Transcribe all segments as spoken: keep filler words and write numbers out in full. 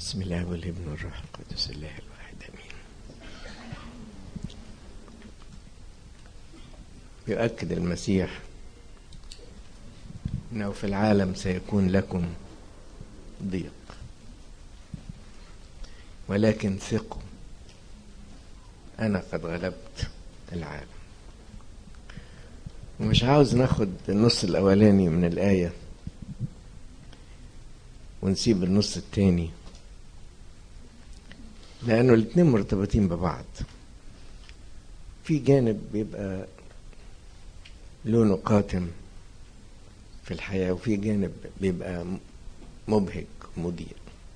بسم الله والابن والروح القدس الله الواحد امين. يؤكد المسيح انه في العالم سيكون لكم ضيق، ولكن ثقوا انا قد غلبت العالم. ومش عاوز ناخد النص الاولاني من الايه ونسيب النص التاني، لأنه الاتنين مرتبطين ببعض. في جانب بيبقى لونه قاتم في الحياة، وفي جانب بيبقى مبهج مضيء.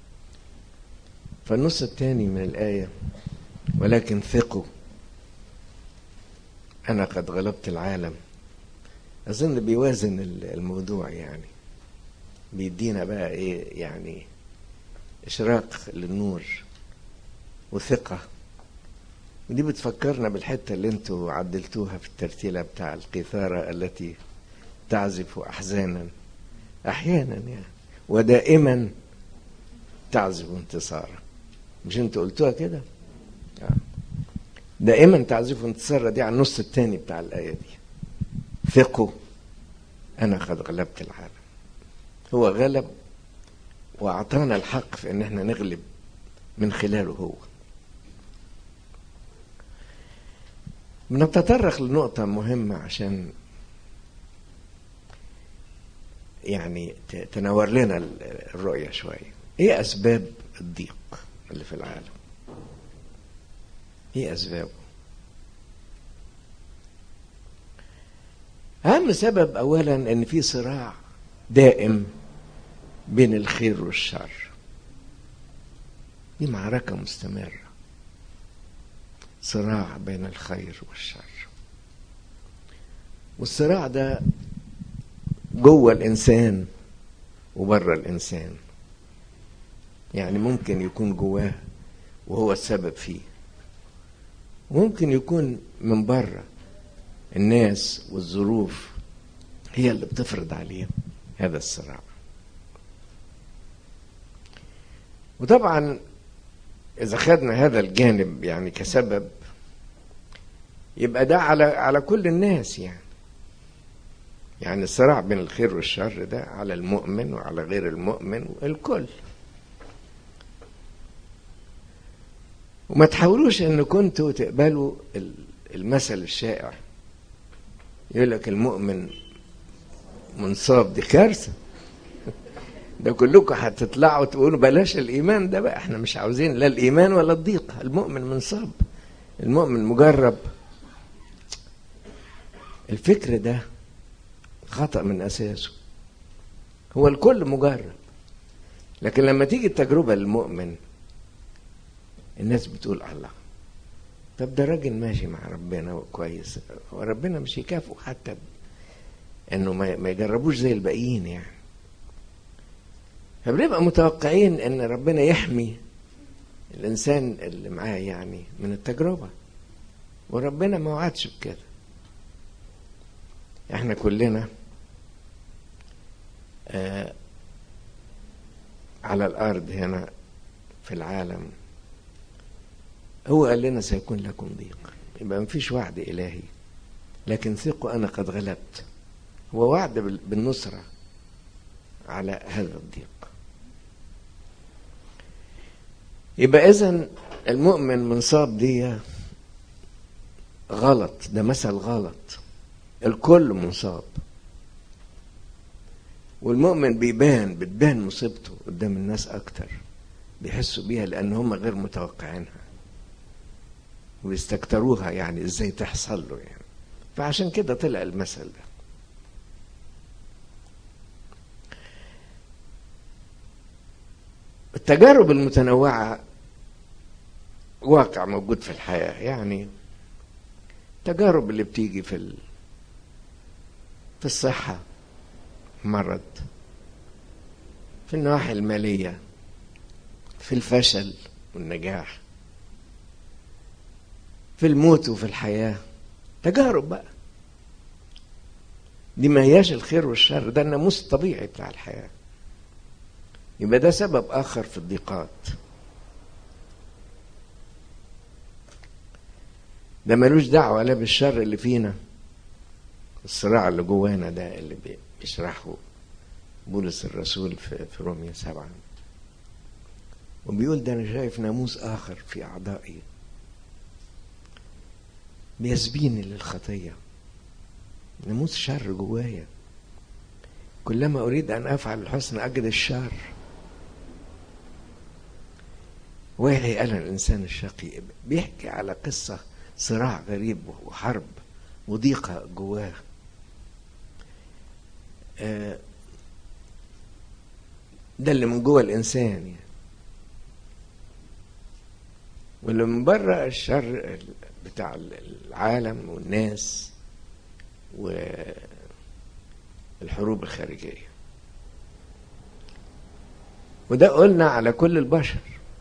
فالنص التاني من الآية ولكن ثقوا أنا قد غلبت العالم، أظن بيوازن الموضوع، يعني بيدينا بقى إيه، يعني إشراق للنور وثقة. ودي بتفكرنا بالحتة اللي انتوا عدلتوها في الترتيلة بتاع القيثارة التي تعزف أحزانا أحيانا يعني ودائما تعزف انتصارا. مش انتوا قلتوها كده؟ دائما تعزف انتصارا، دي على النص التاني بتاع الآية دي. ثقوا أنا قد غلبت العالم. هو غلب وأعطانا الحق في أن احنا نغلب من خلاله هو. بنتطرق لنقطة مهمة عشان يعني تنور لنا الرؤية شوية. ايه أسباب الضيق اللي في العالم؟ ايه أسبابه؟ أهم سبب أولا أن في صراع دائم بين الخير والشر. دي معركة مستمرة، صراع بين الخير والشر. والصراع ده جوه الإنسان وبره الإنسان، يعني ممكن يكون جواه وهو السبب فيه، وممكن يكون من بره الناس والظروف هي اللي بتفرض عليه هذا الصراع. وطبعا إذا خدنا هذا الجانب يعني كسبب، يبقى ده على على كل الناس، يعني يعني الصراع بين الخير والشر ده على المؤمن وعلى غير المؤمن والكل. وما تحاولوش ان كنتوا تقبلوا المثل الشائع يقول لك المؤمن منصاب. دي كارثة. ده كلكم هتطلعوا تقولوا بلاش الإيمان ده بقى، احنا مش عاوزين لا الإيمان ولا الضيق. المؤمن منصاب، المؤمن مجرب. الفكر ده خطأ من أساسه. هو الكل مجرب، لكن لما تيجي التجربة للمؤمن الناس بتقول الله، طب ده راجل ماشي مع ربنا كويس، وربنا مش يكافئه حتى انه ما يجربوش زي الباقيين يعني. فبنبقى متوقعين ان ربنا يحمي الانسان اللي معاه يعني من التجربة، وربنا ما وعدش بكده. احنا كلنا آه على الارض هنا في العالم، هو قال لنا سيكون لكم ضيق، يبقى مفيش وعد الهي. لكن ثقوا انا قد غلبت، هو وعد بالنصرة على هذا الضيق. يبقى اذن المؤمن منصاب دي غلط، ده مثل غلط. الكل منصاب، والمؤمن بيبان بتبان مصيبته قدام الناس اكتر، بيحسوا بيها لان هم غير متوقعينها ويستكتروها، يعني ازاي تحصل له يعني. فعشان كده طلع المثل ده. التجارب المتنوعة واقع موجود في الحياة، يعني التجارب اللي بتيجي في في الصحة، مرض، في النواحي المالية، في الفشل والنجاح، في الموت وفي الحياة. تجارب بقى، دي ما هياش الخير والشر، ده الناموس الطبيعي بتاع الحياة. يبقى ده سبب آخر في الضيقات. ده ملوش دعوة لا بالشر اللي فينا، الصراع اللي جوانا ده اللي بيشرحه بولس الرسول في في رومية سبعة، وبيقول ده أنا شايف ناموس آخر في أعضائي بيسبيني للخطية، ناموس شر جوايا، كلما أريد أن أفعل الحسن أجد الشر. ويحي أنا الإنسان الشقي. بيحكي على قصة صراع غريب وحرب وضيقة جواه. ده اللي من جوه الإنسان يعني. واللي من بره الشر بتاع العالم والناس والحروب الخارجية. وده قلنا على كل البشر.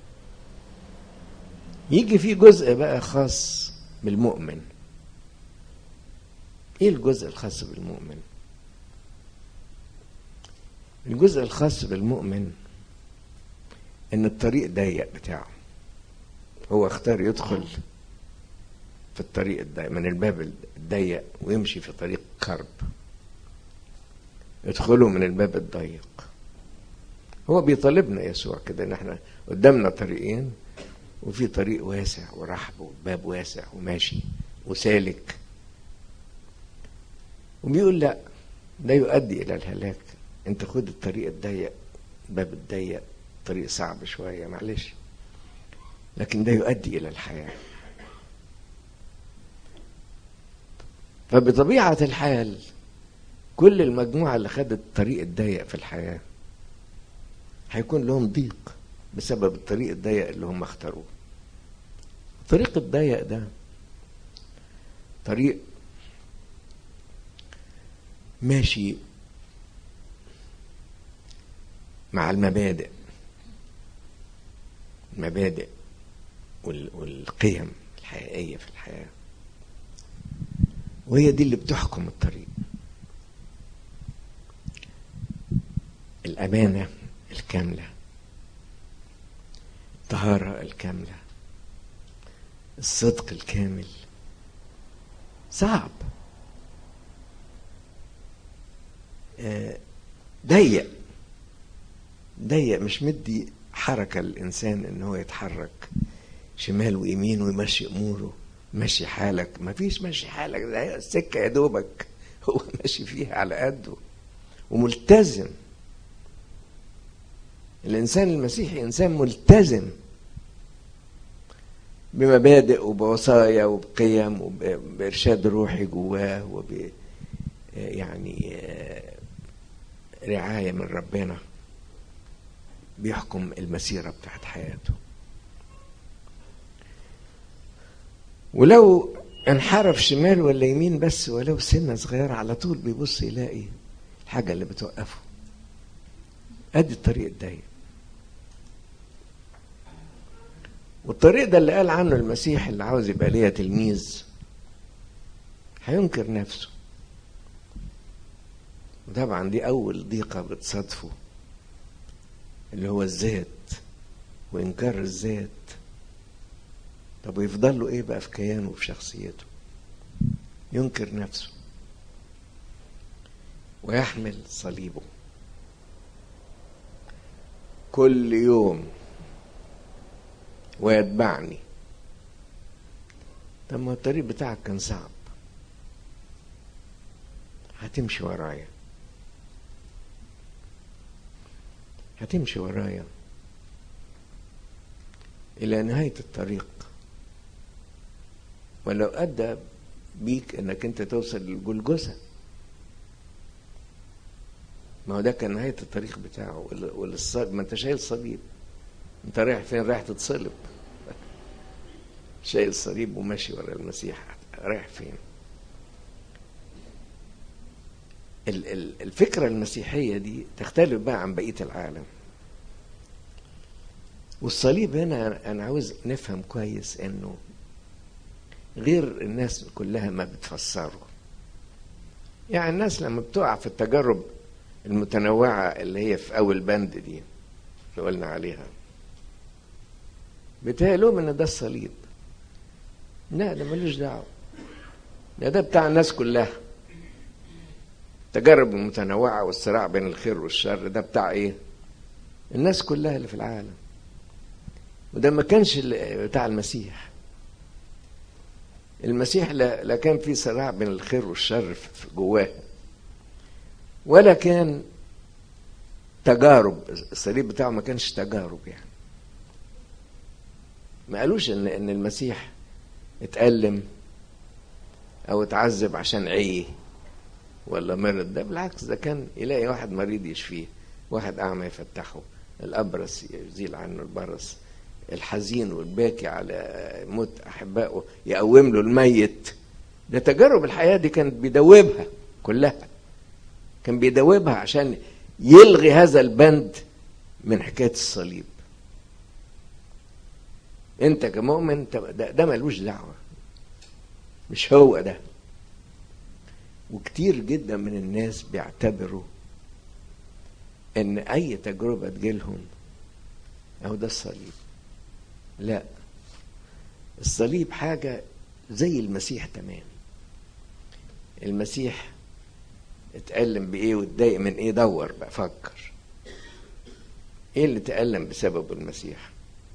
يجي فيه جزء بقى خاص بالمؤمن. ايه الجزء الخاص بالمؤمن؟ الجزء الخاص بالمؤمن ان الطريق ضيق بتاعه، هو اختار يدخل في الطريق الضيق من الباب الضيق ويمشي في طريق كرب. ادخلوا من الباب الضيق. هو بيطالبنا يسوع كده ان احنا قدامنا طريقين، وفي طريق واسع ورحب وباب واسع وماشي وسالك، وبيقول لا، ده يؤدي الى الهلاك. انت خد الطريق الضيق، الباب الضيق، طريق صعب شوية معلش، لكن ده يؤدي الى الحياة. فبطبيعة الحال كل المجموعة اللي خدت الطريق الضيق في الحياة هيكون لهم ضيق بسبب الطريق الضيق اللي هم اختاروه. الطريق الضيق ده طريق ماشي مع المبادئ المبادئ والقيم الحقيقية في الحياة، وهي دي اللي بتحكم الطريق. الأمانة الكاملة، الطهارة الكاملة، الصدق الكامل. صعب، ضيق ضيق مش مدي حركة الإنسان إن هو يتحرك شمال ويمين ويمشي أموره، ماشي حالك. ما فيش ماشي حالك، ده السكة يا دوبك هو ماشي فيها على قده وملتزم. الإنسان المسيحي إنسان ملتزم بمبادئ وبوصايا وبقيم وبإرشاد روحي جواه وب يعني رعاية من ربنا بيحكم المسيرة بتاعت حياته. ولو انحرف شمال ولا يمين بس ولو سنة صغيرة، على طول بيبص يلاقي الحاجة اللي بتوقفه. ادي الطريق الضيق. والطريق ده اللي قال عنه المسيح اللي عاوز يبقى ليه تلميذ هينكر نفسه. وطبعا دي اول ضيقة بتصادفه، اللي هو الذات وإنكار الذات. طب ويفضل له إيه بقى في كيانه وفي شخصيته؟ ينكر نفسه ويحمل صليبه كل يوم ويتبعني. طب ما الطريق بتاعك كان صعب، هتمشي ورايا هتمشي ورايا إلى نهاية الطريق، ولو أدى بيك إنك أنت توصل للجلجثة. ما هو ده كان نهاية الطريق بتاعه. والصليب، ما أنت شايل صليب، أنت رايح فين؟ رايح تتصلب. شايل صليب وماشي ورا المسيح، رايح فين؟ الفكرة المسيحية دي تختلف بقى عن بقية العالم. والصليب هنا أنا عاوز نفهم كويس إنه غير الناس كلها ما بتفسره. يعني الناس لما بتقع في التجارب المتنوعة اللي هي في أول بند دي، اللي قلنا عليها، بيتهيألهم ان ده الصليب. لا، ده ملوش دعوه، ده ده بتاع الناس كلها. التجارب المتنوعه والصراع بين الخير والشر ده بتاع ايه؟ الناس كلها اللي في العالم. وده ما كانش بتاع المسيح. المسيح لا, لا كان في صراع بين الخير والشر في جواه، ولا كان تجارب. الصليب بتاعه ما كانش تجارب يعني. ما قالوش ان ان المسيح اتألم او اتعذب عشان عيه ولا مرض. ده بالعكس، ده كان يلاقي واحد مريض يشفيه، واحد اعمى يفتحه، الابرص يزيل عنه البرص، الحزين والباكي على موت احبائه يقوم له الميت. ده تجارب الحياه دي كانت بيدوبها كلها، كان بيدوبها عشان يلغي هذا البند من حكايه الصليب. انت كمؤمن ده, ده ملوش دعوه، مش هو ده. وكتير جدا من الناس بيعتبروا ان اي تجربه تجيلهم اهو ده الصليب. لا، الصليب حاجه زي المسيح تمام. المسيح اتألم بايه واتضايق من ايه؟ دور بقى، فكر ايه اللي تألم بسببه المسيح؟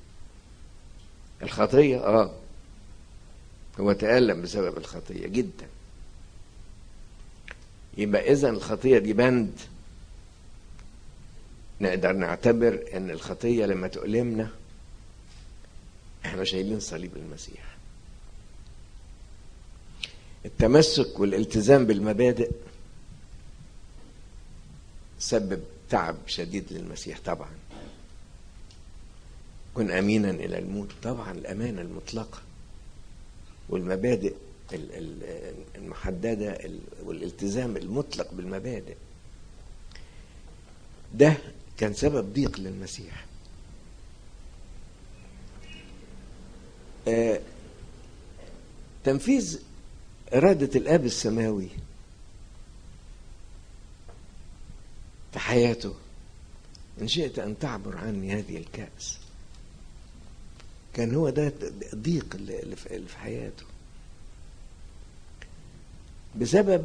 الخطيه. اه هو تألم بسبب الخطيه جدا. يبقى اذا الخطيه دي بند نقدر نعتبر ان الخطيه لما تؤلمنا احنا شايلين صليب المسيح. التمسك والالتزام بالمبادئ سبب تعب شديد للمسيح طبعا. كن امينا الى الموت، طبعا الامانه المطلقه والمبادئ المحدده والالتزام المطلق بالمبادئ ده كان سبب ضيق للمسيح. آه تنفيذ إرادة الآب السماوي في حياته، إن شئت أن تعبر عني هذه الكأس، كان هو ده الضيق اللي في حياته بسبب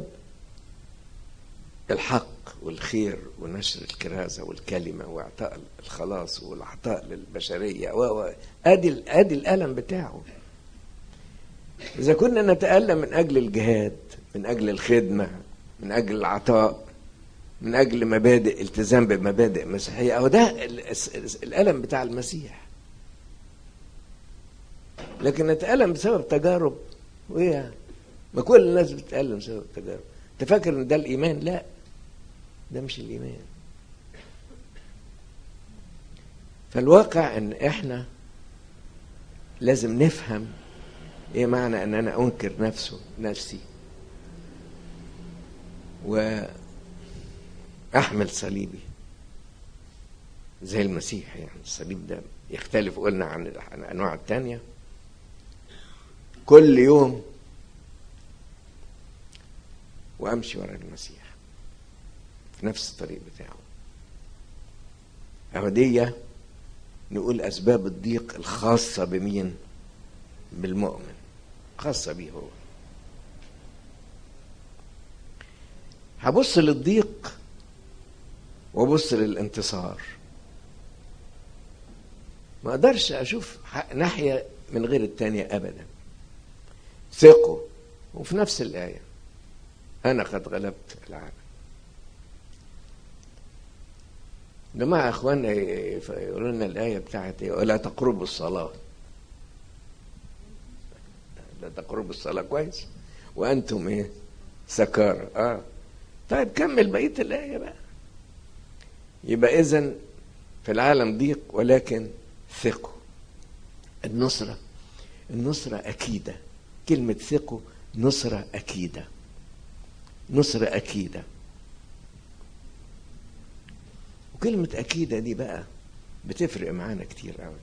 الحق والخير ونشر الكرازة والكلمة وإعطاء الخلاص والعطاء للبشرية. وادي ادي الألم بتاعه. إذا كنا نتألم من أجل الجهاد، من أجل الخدمة، من أجل العطاء، من أجل مبادئ التزام بمبادئ مسيحية، أو ده الألم بتاع المسيح. لكن نتألم بسبب تجارب، وإيه؟ ما كل الناس بتتألم بسبب تجارب. أنت فاكر إن ده الإيمان؟ لا، ده مش الإيمان. فالواقع إن إحنا لازم نفهم إيه معنى أن أنا أنكر نفسه نفسي وأحمل صليبي زي المسيح. يعني الصليب ده يختلف، قلنا عن الأنواع التانية. كل يوم وأمشي ورا المسيح في نفس الطريق بتاعه. أهو دي نقول أسباب الضيق الخاصة بمين؟ بالمؤمن، خاصة بيه هو. هبص للضيق وابص للانتصار. ما اقدرش اشوف ناحية من غير التانية ابدا. ثقوا. وفي نفس الآية انا قد غلبت العالم. جماعة اخواننا يقولوا لنا الآية بتاعت ايه؟ ولا تقربوا الصلاة. لا تقربوا الصلاة، كويس، وانتم ايه؟ سكارى. اه طيب كمل بقية الآية بقى. يبقى إذن في العالم ضيق ولكن ثقوا. النصرة النصرة أكيدة. كلمة ثقوا نصرة أكيدة، نصرة أكيدة. وكلمة أكيدة دي بقى بتفرق معانا كتير قوي.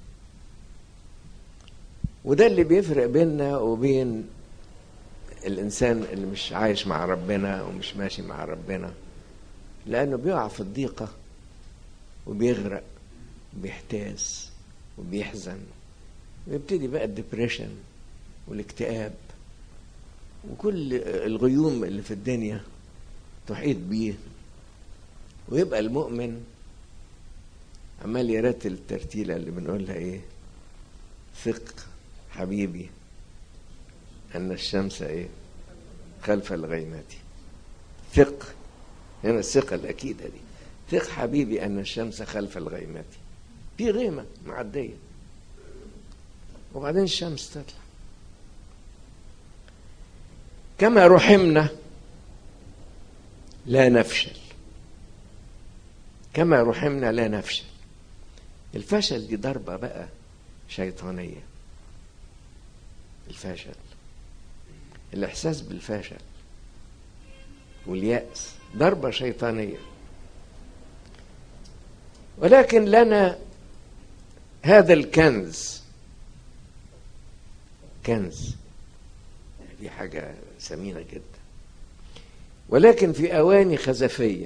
وده اللي بيفرق بيننا وبين الإنسان اللي مش عايش مع ربنا ومش ماشي مع ربنا، لأنه بيقع في الضيقة وبيغرق وبيحتاس وبيحزن، ويبتدي بقى الدبريشن والاكتئاب وكل الغيوم اللي في الدنيا تحيط بيه، ويبقى المؤمن عمال يرتل الترتيلة اللي بنقولها ايه؟ ثق حبيبي ان الشمس ايه؟ خلف الغيمات. ثق، هنا الثقة الأكيدة دي. ثق حبيبي ان الشمس خلف الغيمات. في غيمة معدية وبعدين الشمس تطلع. كما رحمنا لا نفشل، كما رحمنا لا نفشل. الفشل دي ضربة بقى شيطانية. الفشل، الإحساس بالفشل واليأس ضربة شيطانية، ولكن لنا هذا الكنز. كنز دي حاجة ثمينة جدا، ولكن في أواني خزفية.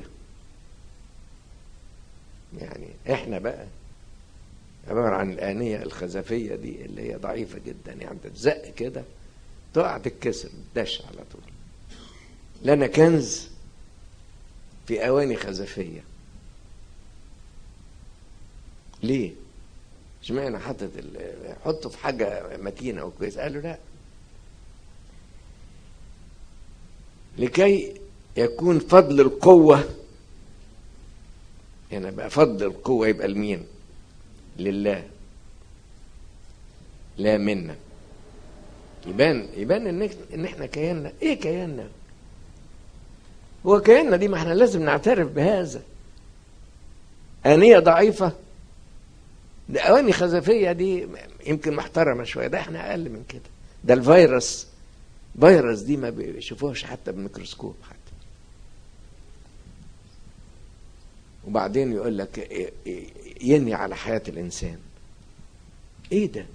يعني احنا بقى عبارة عن الآنية الخزفية دي اللي هي ضعيفة جدا، يعني تتزق كده تقع تتكسر دش على طول. لنا كنز في أواني خزفية. ليه؟ اشمعنى حطت حطه في حاجة متينة أو كويس؟ قالوا لا، لكي يكون فضل القوة. يعني بقى فضل القوة يبقى لمين؟ لله، لا منا. يبان يبان ان ان احنا كياننا ايه؟ كياننا هو كياننا دي، ما احنا لازم نعترف بهذا. آنية ضعيفة، ده أواني خزفية دي يمكن محترمة شوية، ده احنا أقل من كده. ده الفيروس، فيروس دي ما بيشوفوهش حتى بميكروسكوب حتى. وبعدين يقول لك ينهي على حياة الإنسان. ايه ده؟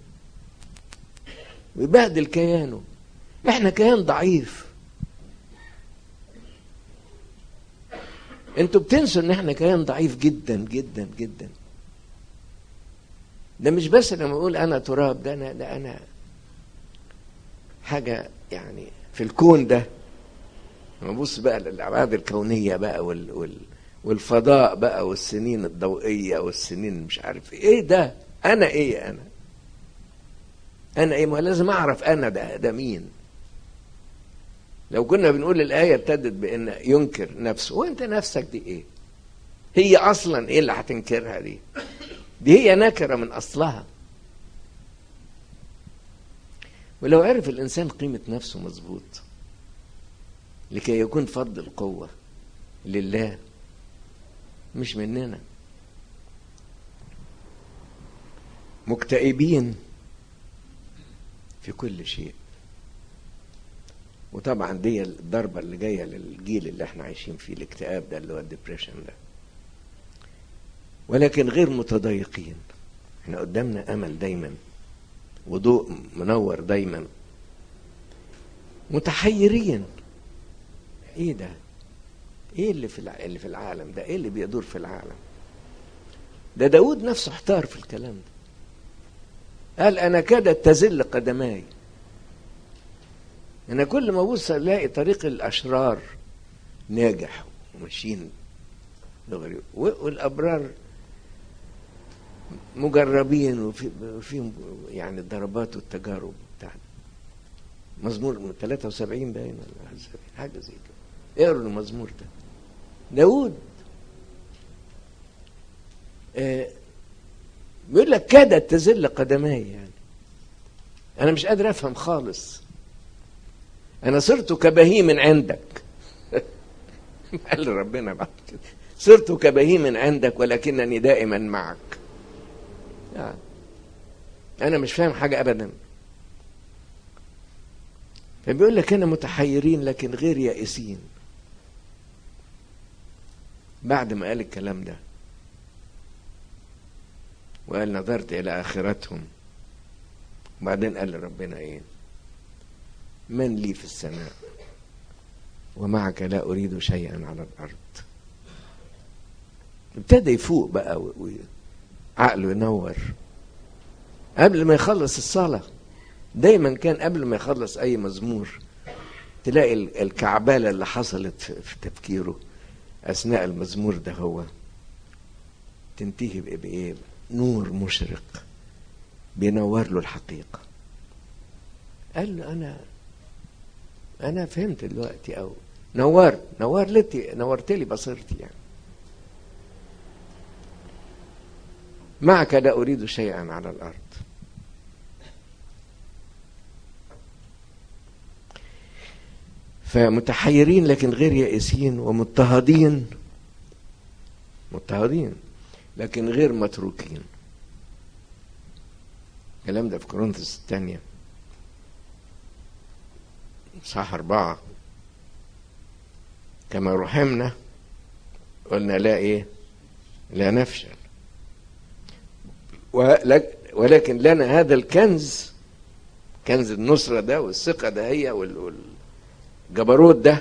ويبهدل كيانه. احنا كيان ضعيف. انتوا بتنسوا ان احنا كيان ضعيف جدا جدا جدا. ده مش بس لما اقول انا تراب، ده انا ده انا حاجة يعني في الكون ده. لما بص بقى للأبعاد الكونية بقى وال وال والفضاء بقى والسنين الضوئية والسنين مش عارف ايه ده. انا ايه؟ انا انا ايه؟ ما لازم اعرف انا ده ده مين. لو كنا بنقول الآية ابتدت بان ينكر نفسه، وانت نفسك دي ايه؟ هي اصلا ايه اللي هتنكرها دي؟ دي هي نكرة من اصلها. ولو عرف الانسان قيمة نفسه مظبوط، لكي يكون فضل القوة لله مش مننا. مكتئبين في كل شيء. وطبعا دي الضربة اللي جاية للجيل اللي احنا عايشين فيه، الاكتئاب ده اللي هو الدبريشن ده. ولكن غير متضايقين. احنا قدامنا امل دايما وضوء منور دايما. متحيرين. ايه ده؟ ايه اللي في اللي في العالم ده؟ ايه اللي بيدور في العالم ده؟ داود نفسه احتار في الكلام ده. قال انا كادت تزل قدماي. انا كل ما ابص الاقي طريق الاشرار ناجح وماشيين دغري، والابرار مجربين وفيهم يعني الضربات والتجارب بتاعنا. مزمور من ثلاثة وسبعين باين ولا حاجه زي كده. اقروا المزمور ده. داود آه بيقول لك كادت تزل قدماي. يعني انا مش قادر افهم خالص. انا صرت كبهيم عندك. قال ربنا بعد كده صرت كبهيم عندك ولكنني دائما معك. يعني انا مش فاهم حاجه ابدا. فبيقول لك انا متحيرين لكن غير يائسين. بعد ما قال الكلام ده وقال نظرت الى اخرتهم، وبعدين قال لربنا ايه؟ من لي في السماء ومعك لا اريد شيئا على الارض. ابتدى يفوق بقى عقله ينور قبل ما يخلص الصلاة. دايما كان قبل ما يخلص أي مزمور تلاقي الكعبالة اللي حصلت في تفكيره أثناء المزمور ده هو تنتهي بإيه؟ نور مشرق بينور له الحقيقة. قال له أنا أنا فهمت دلوقتي، أو نورت نور لتي نورت لي بصيرتي يعني. معك لا أريد شيئا على الأرض. فمتحيرين لكن غير يائسين، ومضطهدين مضطهدين لكن غير متروكين. الكلام ده في كورنثوس الثانية صح أربعة. كما رحمنا قلنا لا إيه؟ لا نفشل، ولكن لنا هذا الكنز، كنز النصرة ده والثقة ده هي والجبروت ده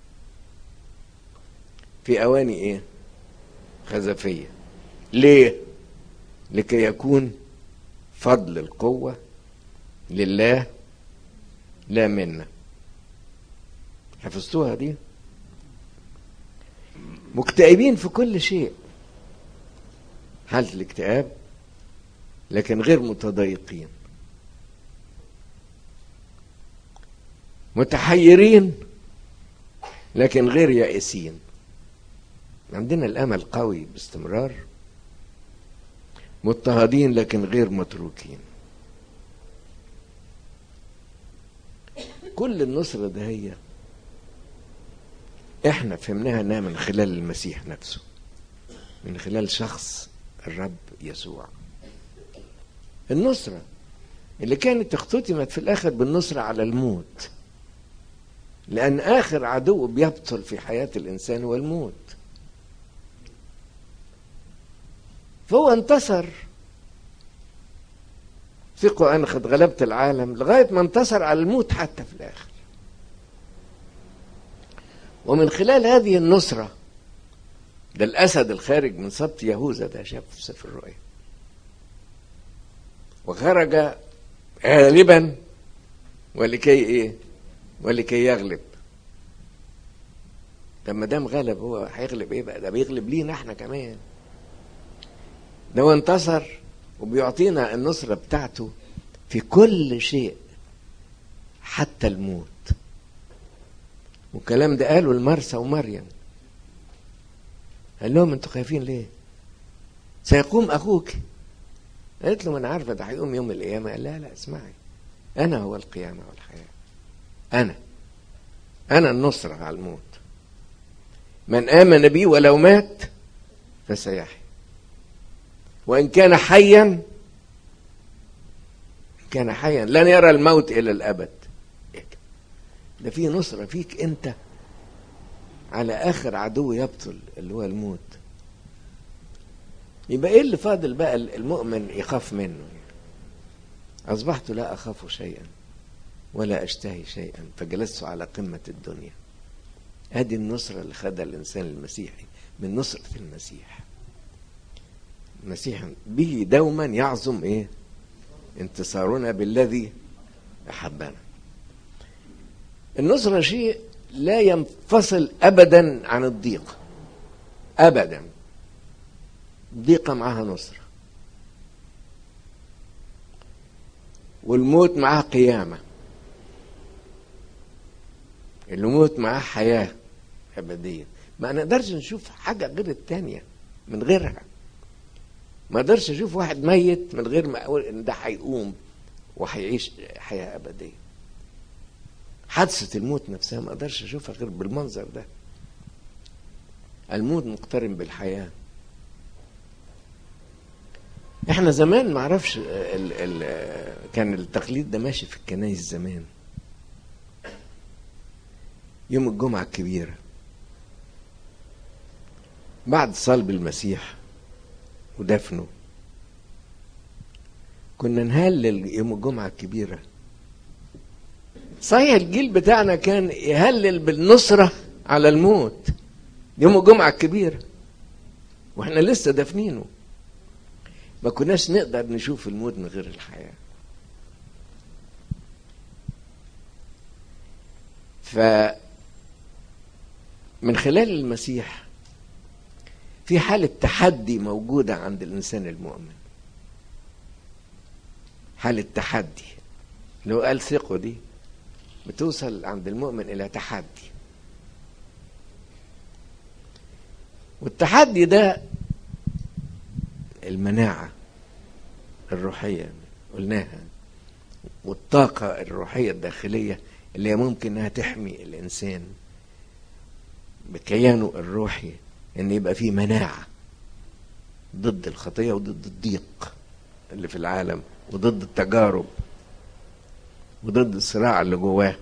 في أواني إيه؟ خزفية. ليه؟ لكي يكون فضل القوة لله لا منا. حفظتوها دي؟ مكتئبين في كل شيء، حالة الاكتئاب، لكن غير متضايقين. متحيرين لكن غير يائسين. عندنا الأمل قوي باستمرار. مضطهدين لكن غير متروكين. كل النصرة ده هي احنا فهمناها انها من خلال المسيح نفسه، من خلال شخص الرب يسوع. النصرة اللي كانت اختتمت في الاخر بالنصرة على الموت، لان اخر عدو بيبطل في حياة الانسان هو الموت. فهو انتصر، ثقوا انا قد غلبت العالم، لغاية ما انتصر على الموت حتى في الاخر. ومن خلال هذه النصرة ده الأسد الخارج من سبط يهوذا ده شاف في سفر الرؤيا، وخرج غالبا ولكي ايه؟ ولكي يغلب. طب ما دام غلب هو هيغلب ايه بقى؟ ده بيغلب لينا احنا كمان. ده هو انتصر وبيعطينا النصرة بتاعته في كل شيء حتى الموت. والكلام ده قالوا لمرسى ومريم، قال لهم انتوا خايفين ليه؟ سيقوم اخوك. قالت له ما انا عارفه ده هيقوم يوم القيامه. قال لا لا اسمعي، انا هو القيامه والحياه، انا انا النصره على الموت. من امن بي ولو مات فسيحيا، وان كان حيا كان حيا لن يرى الموت الى الابد. ده فيه نصرة فيك انت على اخر عدو يبطل اللي هو الموت. يبقى ايه اللي فاضل بقى المؤمن يخاف منه؟ اصبحت لا اخاف شيئا ولا اشتهي شيئا فجلست على قمة الدنيا. هذه النصرة اللي خدها الانسان المسيحي من نصرة المسيح. المسيح به دوما يعظم ايه؟ انتصارنا بالذي احبنا. النصرة شيء لا ينفصل أبدا عن الضيق، أبدا. الضيقة معها نصرة، والموت معها قيامة، الموت معها حياة أبدية. ما نقدرش نشوف حاجة غير التانية من غيرها. ما نقدرش أشوف واحد ميت من غير ما أقول إن ده هيقوم وهيعيش حياة أبدية. حادثة الموت نفسها ما اقدرش اشوفها غير بالمنظر ده. الموت مقترن بالحياة. احنا زمان ما اعرفش ال ال كان التقليد ده ماشي في الكنايس زمان. يوم الجمعة الكبيرة بعد صلب المسيح ودفنه كنا نهلل يوم الجمعة الكبيرة. صحيح الجيل بتاعنا كان يهلل بالنصرة على الموت يوم الجمعة الكبيرة واحنا لسه دفنينه، ما كناش نقدر نشوف الموت من غير الحياة. فمن خلال المسيح في حالة تحدي موجودة عند الإنسان المؤمن، حالة تحدي. لو قال ثقوا دي بتوصل عند المؤمن إلى تحدي، والتحدي ده المناعة الروحية قلناها، والطاقة الروحية الداخلية اللي هي ممكن انها تحمي الانسان بكيانه الروحي، ان يبقى فيه مناعة ضد الخطية وضد الضيق اللي في العالم وضد التجارب وضد الصراع اللي جواه.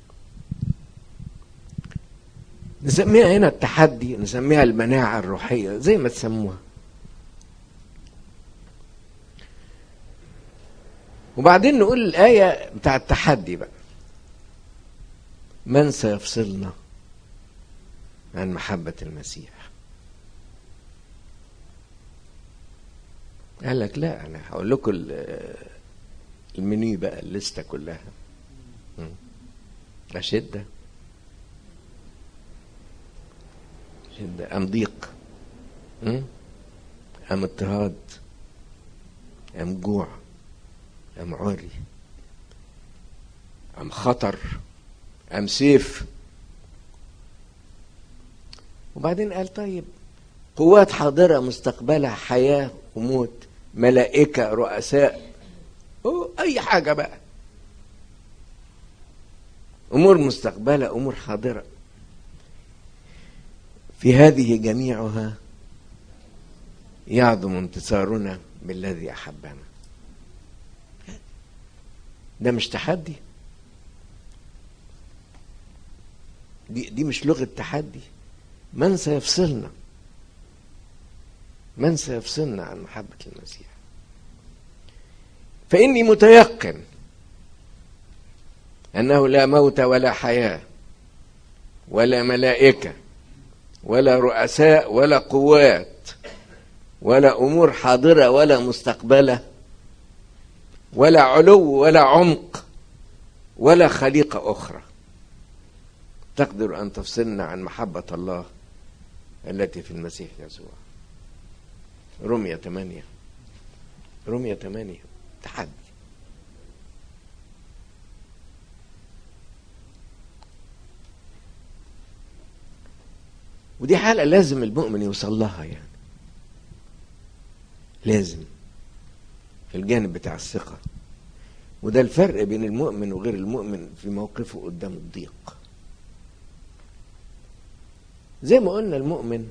نسميها هنا التحدي، نسميها المناعة الروحية، زي ما تسموها. وبعدين نقول الآية بتاع التحدي بقى: من سيفصلنا عن محبة المسيح؟ قال لك لا، أنا هقول لكم المنيو بقى، الليستة كلها. أشدة شدة أم ضيق أم اضطهاد أم جوع أم عري أم خطر أم سيف. وبعدين قال طيب قوات حاضرة مستقبلة، حياة وموت، ملائكة، رؤساء، أي حاجة بقى، أمور مستقبلة أمور حاضرة، في هذه جميعها يعظم انتصارنا بالذي أحبنا. ده مش تحدي؟ دي, دي مش لغة تحدي؟ من سيفصلنا من سيفصلنا عن محبة المسيح؟ فإني متيقن أنه لا موت ولا حياة ولا ملائكة ولا رؤساء ولا قوات ولا أمور حاضرة ولا مستقبلة ولا علو ولا عمق ولا خليقة أخرى تقدر أن تفصلنا عن محبة الله التي في المسيح يسوع. رمية ثمانية رمية ثمانية تحدي. ودي حالة لازم المؤمن يوصل لها، يعني لازم في الجانب بتاع الثقة. وده الفرق بين المؤمن وغير المؤمن في موقفه قدام الضيق. زي ما قلنا المؤمن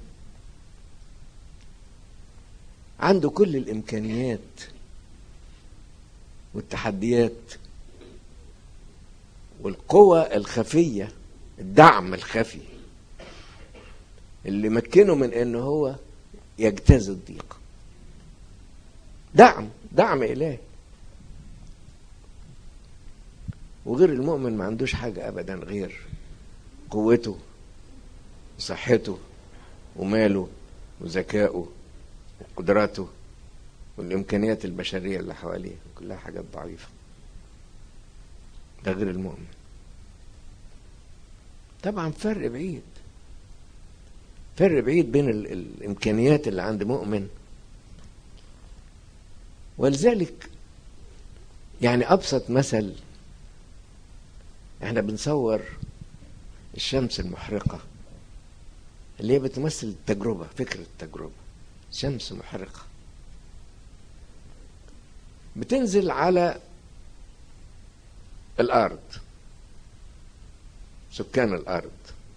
عنده كل الإمكانيات والتحديات والقوة الخفية، الدعم الخفي اللي مكنه من انه هو يجتاز الضيق. دعم دعم إلهي. وغير المؤمن ما عندوش حاجة أبدا غير قوته وصحته وماله وذكائه وقدراته والإمكانيات البشرية اللي حواليه، كلها حاجات ضعيفة. ده غير المؤمن. طبعا فرق بعيد فرق بعيد بين ال الإمكانيات اللي عند مؤمن. ولذلك يعني أبسط مثل، احنا بنصور الشمس المحرقة اللي هي بتمثل التجربة، فكرة التجربة. شمس محرقة بتنزل على الأرض، سكان الأرض.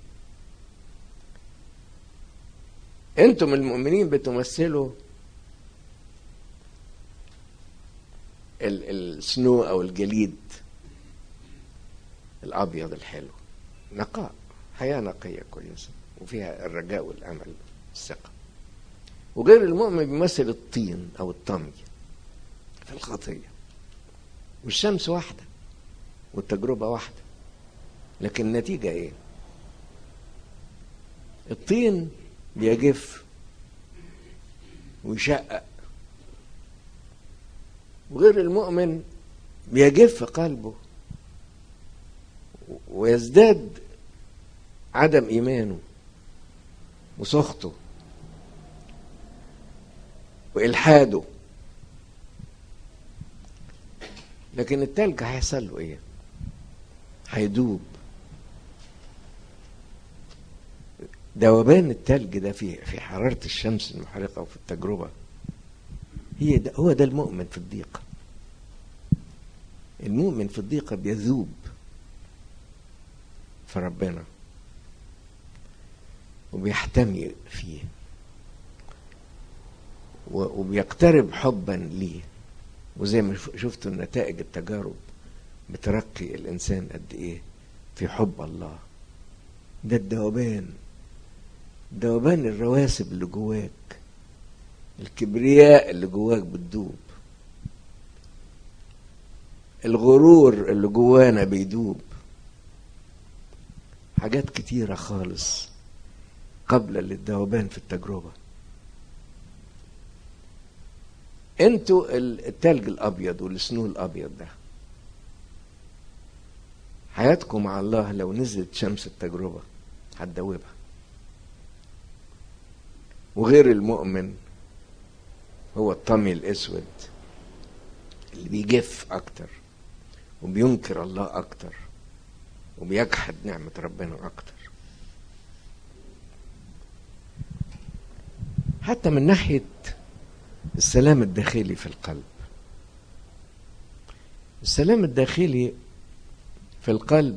انتم المؤمنين بتمثلوا السنو أو الجليد الأبيض الحلو، نقاء، حياة نقية كويسة وفيها الرجاء والأمل والثقة. وغير المؤمن بيمثل الطين أو الطمي في الخطية. والشمس واحدة والتجربة واحدة، لكن النتيجة إيه؟ الطين بيجف ويشقق وغير المؤمن بيجف قلبه ويزداد عدم إيمانه وسخطه وإلحاده. لكن التلج هيحصل له إيه؟ هيدوب. ذوبان التلج ده في في حرارة الشمس المحرقة وفي التجربة، هي ده هو ده المؤمن في الضيقة. المؤمن في الضيقة بيذوب في ربنا وبيحتمي فيه وبيقترب حبا ليه. وزي ما شفتوا النتائج التجارب بترقي الإنسان قد إيه في حب الله. ده الذوبان، ذوبان الرواسب اللي جواك، الكبرياء اللي جواك بتدوب، الغرور اللي جوانا بيدوب، حاجات كتيرة خالص قبل الذوبان في التجربة. انتوا التلج الابيض والسنو الابيض ده، حياتكم مع الله لو نزلت شمس التجربة هتدوبها. وغير المؤمن هو الطمي الاسود اللي بيجف اكتر وبينكر الله اكتر وبيجحد نعمة ربنا اكتر. حتى من ناحية السلام الداخلي في القلب، السلام الداخلي في القلب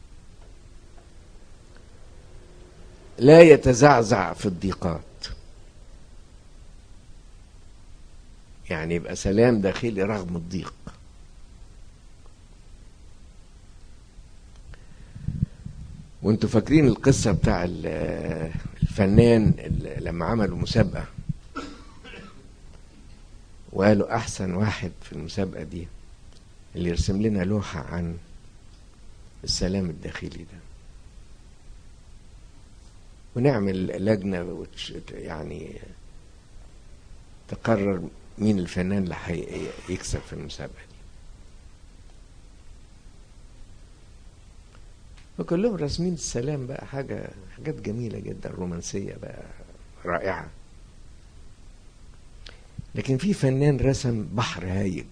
لا يتزعزع في الضيقات. يعني يبقى سلام داخلي رغم الضيق. وانتوا فاكرين القصة بتاع الفنان لما عملوا مسابقة وقالوا أحسن واحد في المسابقة دي اللي يرسم لنا لوحة عن السلام الداخلي ده، ونعمل لجنة يعني تقرر مين الفنان اللي هيكسب في المسابقة دي. وكلهم راسمين السلام بقى، حاجة حاجات جميلة جدا، رومانسية بقى رائعة. لكن في فنان رسم بحر هايج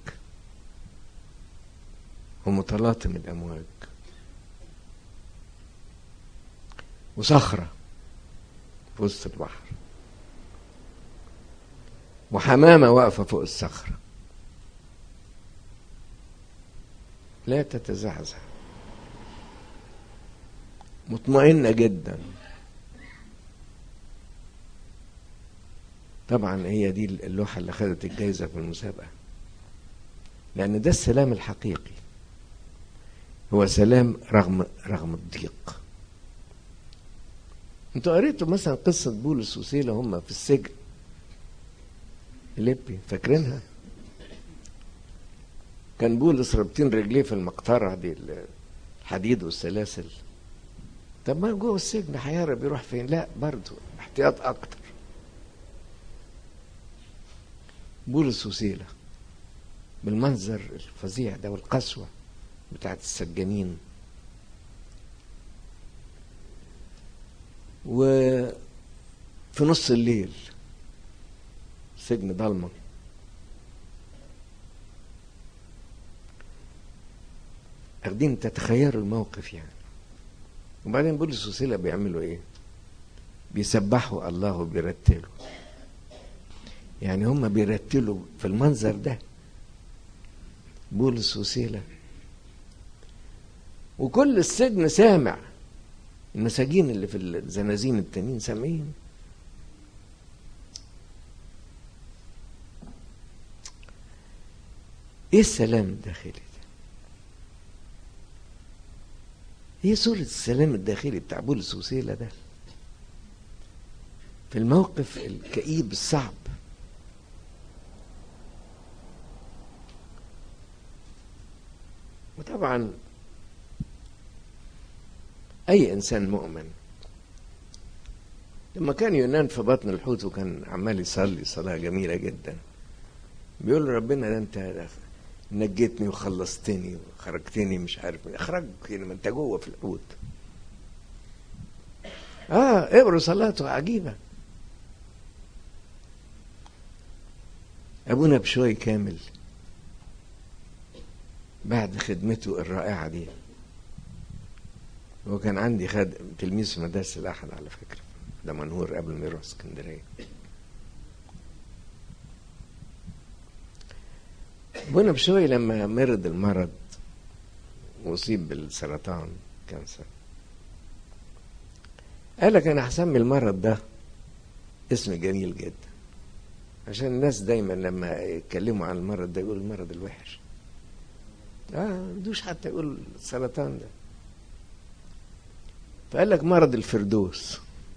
ومتلاطم الأمواج وصخرة في وسط البحر وحمامة واقفة فوق الصخرة لا تتزعزع، مطمئنة جدا. طبعا هي دي اللوحة اللي خدت الجايزة في المسابقة، لأن ده السلام الحقيقي، هو سلام رغم رغم الضيق. انتوا قريتوا مثلا قصة بولس وسيلة هم في السجن فيليبي، فاكرينها؟ كان بولس رابطين رجليه في المقطرة دي، الحديد والسلاسل. طب ما جوه السجن هيهرب يروح فين؟ لا، برضه احتياط اكتر. بولس وسيلة بالمنظر الفظيع ده والقسوة بتاعت السجانين، وفي نص الليل سجن ضلمة، اخدين تتخيلوا الموقف يعني. وبعدين بولس وسيلة بيعملوا ايه؟ بيسبحوا الله وبيرتلوا. يعني هم بيرتلوا في المنظر ده، بولس وسيلة، وكل السجن سامع، المساجين اللي في الزنازين التانيين سامعين. ايه السلام الداخلي ده؟ ايه صورة السلام الداخلي بتاع بولس وسيلة ده في الموقف الكئيب الصعب؟ وطبعا اي انسان مؤمن لما كان يونان في بطن الحوت وكان عمال يصلي صلاة جميلة جدا، بيقول ربنا ده انت نجيتني وخلصتني وخرجتني مش عارف مين اخرجك يعني ما انت جوه في الحوت. اه اقروا صلاته عجيبه. ابونا بشوي كامل بعد خدمته الرائعه دي، هو كان عندي خد تلميذ في مدرسه الاحد على فكره، ده منهور قبل ما يروح اسكندريه. ابونا بشوي لما مرض المرض واصيب بالسرطان كانسر، قال لك انا هسمي المرض ده اسم جميل جدا، عشان الناس دايما لما يتكلموا عن المرض ده يقولوا المرض الوحش. اه ما بدوش حتى يقول السرطان ده. فقال لك مرض الفردوس.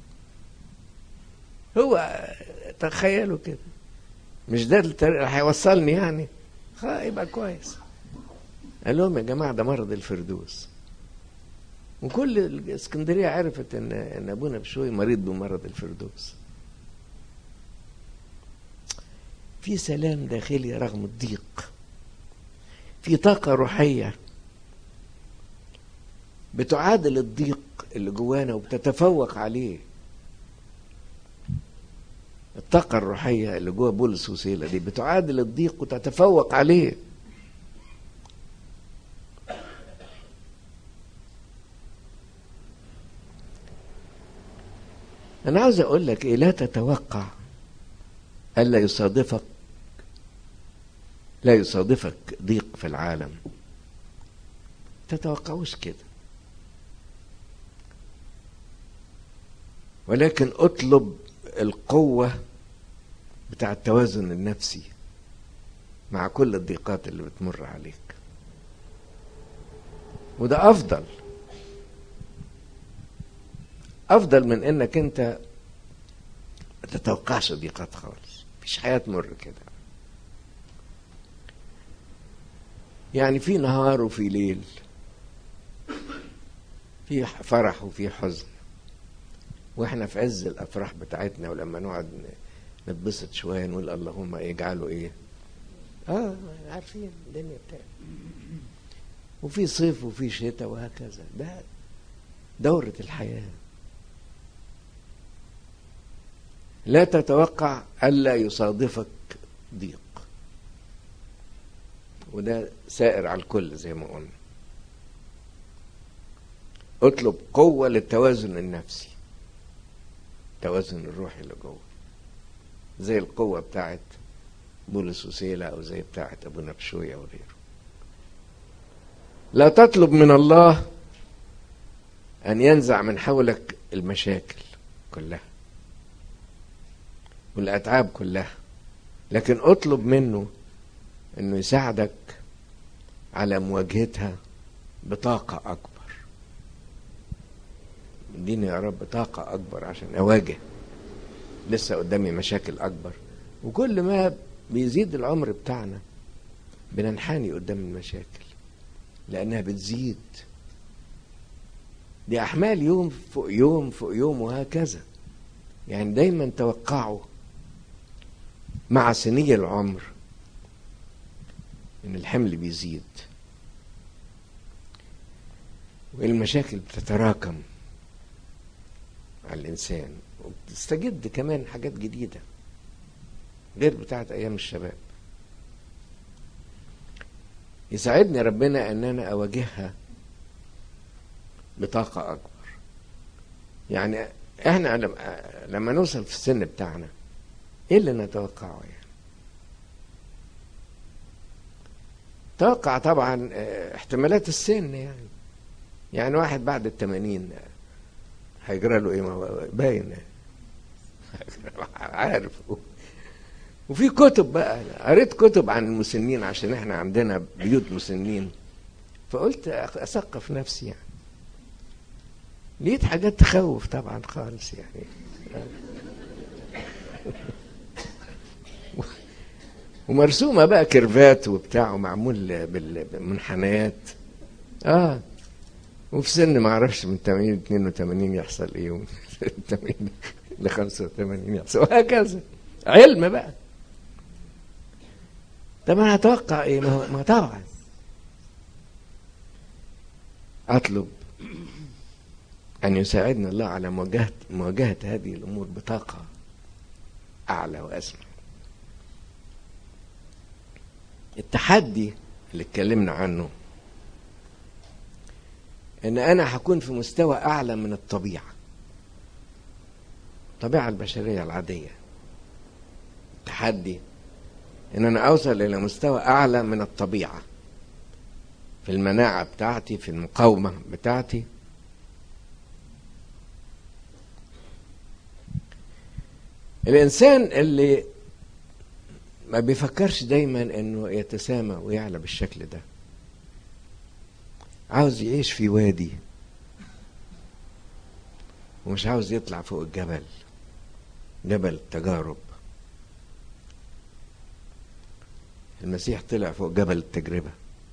هو تخيلوا كده، مش ده الطريق اللي هيوصلني يعني، يبقى كويس. قال لهم يا جماعه ده مرض الفردوس. وكل الاسكندريه عرفت ان ان ابونا بشوي مريض بمرض الفردوس. في سلام داخلي رغم الضيق، في طاقه روحيه بتعادل الضيق اللي جوانا وبتتفوق عليه. الطاقه الروحيه اللي جوا بولس وسيلة دي بتعادل الضيق وتتفوق عليه. أنا عاوز أقول لك إيه، لا تتوقع ألا يصادفك لا يصادفك ضيق في العالم. تتوقعوش كده، ولكن اطلب القوة بتاع التوازن النفسي مع كل الضيقات اللي بتمر عليك، وده أفضل أفضل من إنك أنت ما تتوقعش ضيقات خالص. مفيش حياة تمر كده، يعني في نهار وفي ليل، في فرح وفي حزن، واحنا في عز الافراح بتاعتنا، ولما نقعد نتبسط شويه نقول اللهم يجعله ايه، اه عارفين الدنيا بتاعتنا. وفي صيف وفي شتاء وهكذا، ده دورة الحياة. لا تتوقع ألا يصادفك ضيق، وده سائر على الكل زي ما قلنا. اطلب قوة للتوازن النفسي، التوازن الروحي اللي جوه، زي القوة بتاعت بولس وسيلة أو زي بتاعت أبونا بشوي أو غيره. لا تطلب من الله أن ينزع من حولك المشاكل كلها والأتعاب كلها، لكن اطلب منه أنه يساعدك على مواجهتها بطاقة أكبر. اديني يا رب طاقة أكبر عشان أواجه، لسه قدامي مشاكل أكبر. وكل ما بيزيد العمر بتاعنا بننحني قدام المشاكل لأنها بتزيد، دي أحمال يوم فوق يوم فوق يوم وهكذا. يعني دايما توقعوا مع سنية العمر إن الحمل بيزيد والمشاكل بتتراكم على الإنسان، وبتستجد كمان حاجات جديدة غير بتاعت أيام الشباب. يساعدني ربنا أن أنا أواجهها بطاقة أكبر. يعني إحنا لما نوصل في السن بتاعنا إيه اللي نتوقعه؟ يعني توقع طبعا احتمالات السن، يعني يعني واحد بعد التمانين هيجرى له ايه؟ ما هو باين عارف. وفي كتب بقى، قريت كتب عن المسنين عشان احنا عندنا بيوت مسنين، فقلت اثقف نفسي. يعني لقيت حاجات تخوف طبعا خالص يعني. ومرسومه بقى كيرفات وبتاع ومعمول بالمنحنيات. اه وفي سن ما اعرفش من ثمانين اثنين وثمانين يحصل ايه، ومن ثمانين ل خمسة وثمانين يحصل، وهكذا. علم بقى. طب انا هتوقع ايه؟ ما هو ما طبعا اطلب ان يساعدنا الله على مواجهه مواجهه هذه الامور بطاقه اعلى واسمى. التحدي اللي اتكلمنا عنه ان انا هكون في مستوى اعلى من الطبيعه، الطبيعه البشريه العاديه. التحدي ان انا اوصل الى مستوى اعلى من الطبيعه في المناعه بتاعتي، في المقاومه بتاعتي. الانسان اللي ما بيفكرش دايما انه يتسامى ويعلى بالشكل ده عاوز يعيش في وادي ومش عاوز يطلع فوق الجبل، جبل التجارب. المسيح طلع فوق جبل التجربة،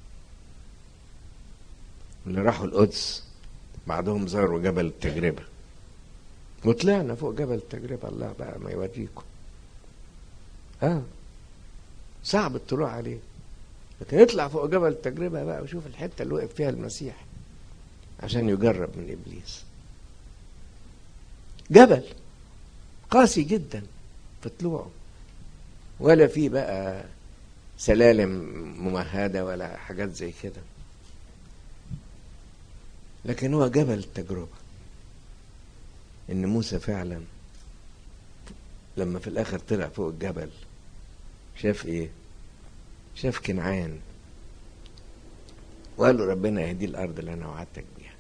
واللي راحوا القدس بعدهم زاروا جبل التجربة، وطلعنا فوق جبل التجربة. الله بقى ما يوريكم. اه صعب الطلوع عليه، لكن يطلع فوق جبل التجربة بقى وشوف الحتة اللي وقف فيها المسيح عشان يجرب من إبليس. جبل قاسي جدا في طلوعه، ولا فيه بقى سلالم ممهدة ولا حاجات زي كده، لكن هو جبل التجربة. إن موسى فعلا لما في الآخر طلع فوق الجبل شاف إيه؟ شاف كنعان، وقال له ربنا يهدي الأرض اللي أنا وعدتك بيها.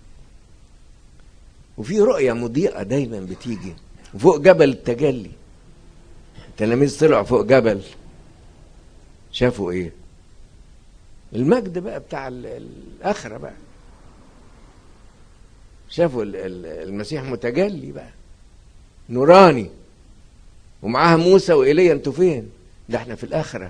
وفي رؤية مضيئة دايما بتيجي فوق جبل التجلي. التلاميذ طلعوا فوق جبل شافوا إيه؟ المجد بقى بتاع الآخرة بقى. شافوا المسيح متجلي بقى نوراني، ومعاها موسى وإيليا. انتوا فين؟ ده احنا في الآخرة.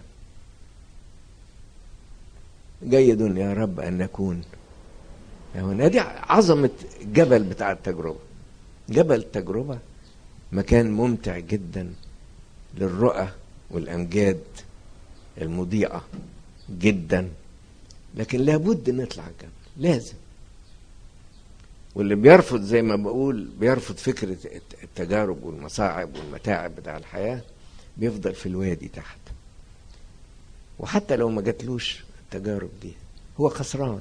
جيد يا رب أن نكون هنا. دي عظمة الجبل بتاع التجربة. جبل التجربة مكان ممتع جدا للرؤى والأمجاد المضيئة جدا، لكن لابد نطلع الجبل، لازم. واللي بيرفض زي ما بقول بيرفض فكرة التجارب والمصاعب والمتاعب بتاع الحياة بيفضل في الوادي تحت، وحتى لو ما جاتلوش التجارب دي هو خسران،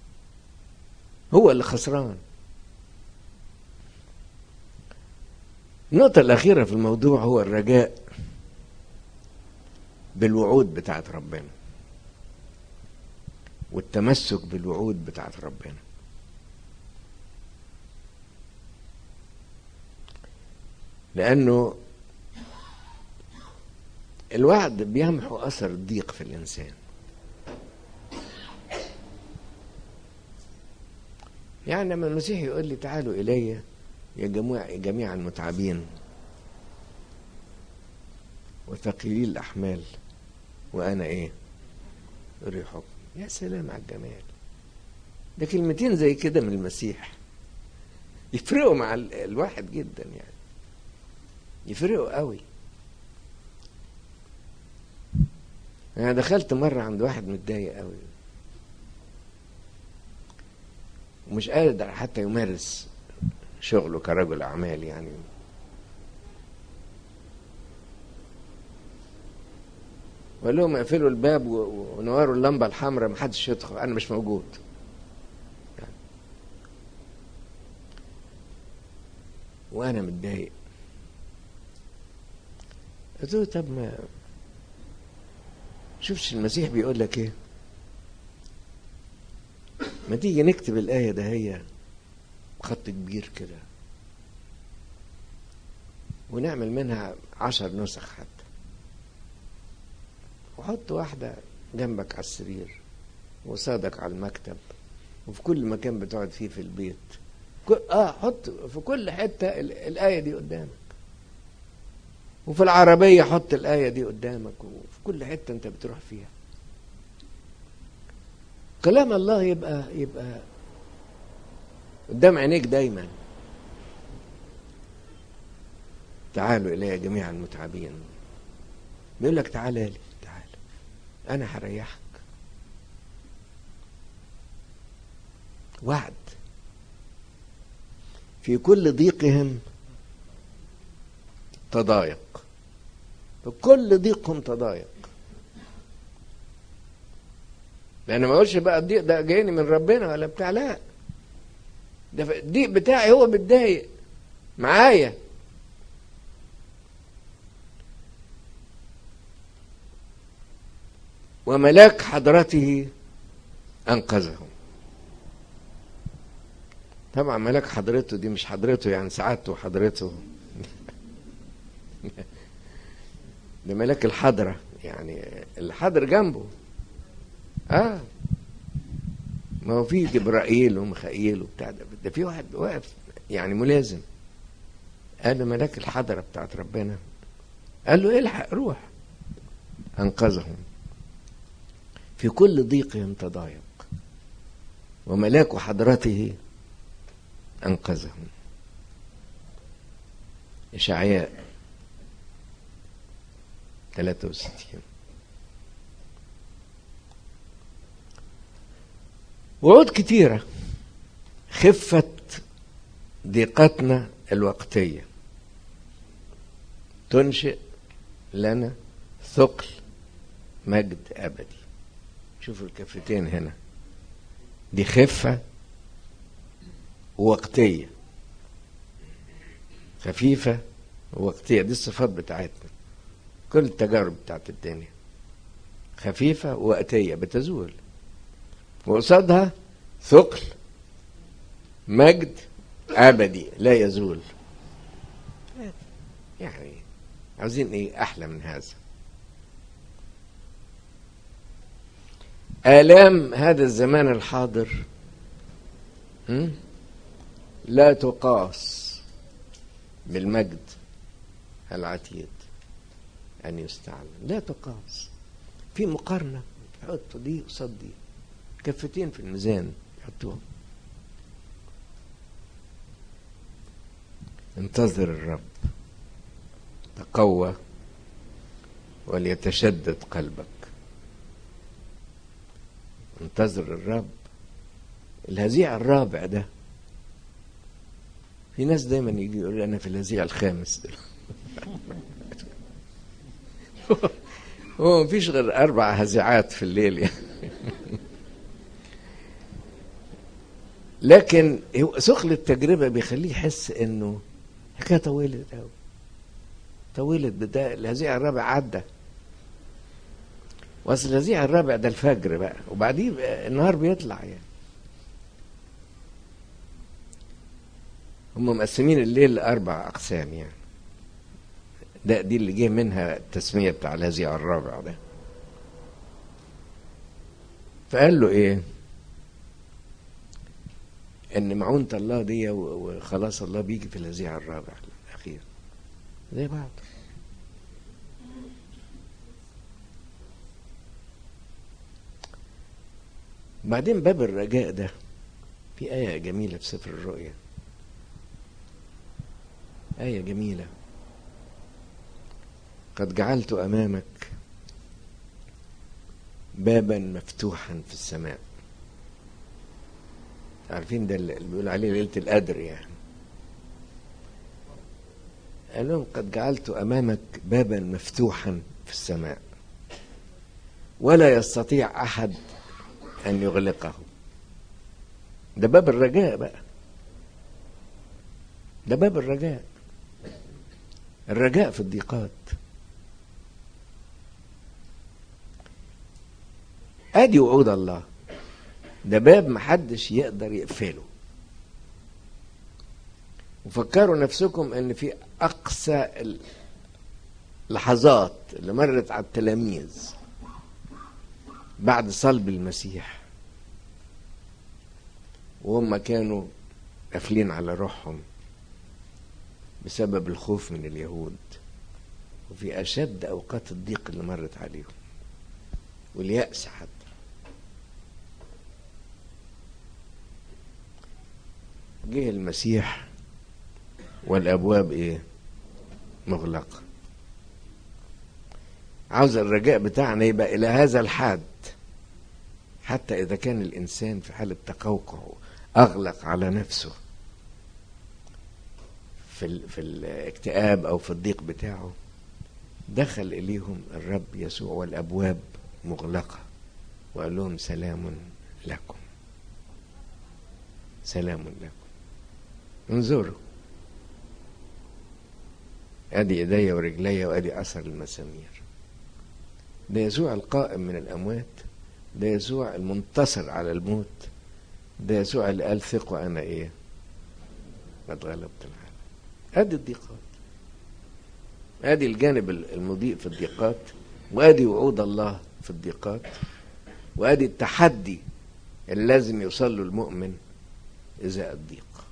هو اللي خسران. النقطة الأخيرة في الموضوع هو الرجاء بالوعود بتاعت ربنا والتمسك بالوعود بتاعت ربنا. لأنه الوعد بيمحو أثر الضيق في الإنسان. يعني لما المسيح يقول لي تعالوا إلي يا جميع جميع المتعبين وثقيلي الأحمال وأنا إيه؟ أريحكم. يا سلام على الجمال. ده كلمتين زي كده من المسيح يفرقوا مع الواحد جدا، يعني يفرقوا قوي. أنا دخلت مرة عند واحد متضايق قوي ومش قادر حتى يمارس شغله كرجل أعمال، يعني وقال لهم اقفلوا الباب ونوروا اللمبة الحمراء محدش يدخل، أنا مش موجود. يعني وأنا متضايق. قلت له طب ما شوفش المسيح بيقول لك ايه؟ ما تيجي نكتب الآية ده هي بخط كبير كده ونعمل منها عشر نسخ حتى، وحط واحدة جنبك على السرير وصادك على المكتب وفي كل مكان بتقعد فيه في البيت. اه حط في كل حتة الآية دي قدامك، وفي العربية حط الآية دي قدامك، وفي كل حتة انت بتروح فيها كلام الله يبقى يبقى قدام عينيك دايما. تعالوا إلي جميع المتعبين، بيقول لك تعالى لي، تعالى أنا هريحك. وعد. في كل ضيقهم تضايق، في كل ضيقهم تضايق. لأن ما أقولش بقى الضيق ده جايني من ربنا ولا بتاع، لا، ده الضيق بتاعي هو بتضايق معايا. وملاك حضرته أنقذهم. طبعا ملاك حضرته دي مش حضرته يعني سعادته وحضرته ده ملاك الحضرة، يعني الحضر جنبه. اه ما هو في جبرائيل وميخائيل وبتاع ده, ده في واحد واقف يعني ملازم. قال له ملاك الحضرة بتاعت ربنا، قال له الحق روح. أنقذهم. في كل ضيقهم تضايق وملاك حضرته أنقذهم. إشعياء ثلاثة وستين. وعود كتيرة. خفة ضيقتنا الوقتية تنشئ لنا ثقل مجد أبدي. شوفوا الكفتين هنا، دي خفة ووقتية، خفيفة ووقتية، دي الصفات بتاعتنا. كل التجارب بتاعت الدنيا خفيفة ووقتية بتزول، وقصادها ثقل مجد أبدي لا يزول. يعني عاوزين ايه أحلى من هذا؟ آلام هذا الزمان الحاضر لا تقاس بالمجد العتيد أن يستعلن. لا تقاس. في مقارنة، حطوا دي قصاد دي، كفتين في الميزان حطوهم. انتظر الرب، تقوى وليتشدد قلبك. انتظر الرب. الهزيع الرابع ده، في ناس دايما يجي يقول انا في الهزيع الخامس هو مفيش غير اربع هزيعات في الليل يعني. لكن ثقل التجربه بيخليه يحس انه حكايه طويله قوي، طويله. ده الهزيع الرابع عدى، واصل الهزيع الرابع ده الفجر بقى، وبعديه النهار بيطلع يعني. هم مقسمين الليل لأربع أقسام يعني. ده دي اللي جه منها التسمية بتاع الهزيع الرابع ده. فقال له إيه؟ إن معونة الله دي وخلاص الله بيجي في الهزيع الرابع الأخير زي بعض. بعدين باب الرجاء ده في آية جميلة في سفر الرؤيا، آية جميلة. قد جعلت أمامك بابا مفتوحا في السماء. عارفين ده اللي بيقول عليه ليلة القدر يعني. قال لهم قد جعلت أمامك بابا مفتوحا في السماء ولا يستطيع أحد أن يغلقه. ده باب الرجاء بقى، ده باب الرجاء. الرجاء في الضيقات. ادي وعود الله، ده باب محدش يقدر يقفله. وفكروا نفسكم ان في اقصى اللحظات اللي مرت على التلاميذ بعد صلب المسيح وهم كانوا قافلين على روحهم بسبب الخوف من اليهود، وفي أشد أوقات الضيق اللي مرت عليهم واليأس حتى. جه المسيح والأبواب إيه؟ مغلقة. عاوز الرجاء بتاعنا يبقى إلى هذا الحد، حتى إذا كان الإنسان في حالة تقوقع أغلق على نفسه في ال... في الاكتئاب أو في الضيق بتاعه، دخل إليهم الرب يسوع والأبواب مغلقة وقال لهم سلام لكم، سلام لكم. انظروا، ادي ايديا ورجليا وادي اثر المسامير. ده يسوع القائم من الاموات، ده يسوع المنتصر على الموت، ده يسوع اللي قال ثقوا انا ايه قد غلبت العالم. ادي الضيقات، ادي الجانب المضيء في الضيقات، وادي وعود الله في الضيقات، وادي التحدي اللي لازم يوصل له المؤمن ازاء الضيق.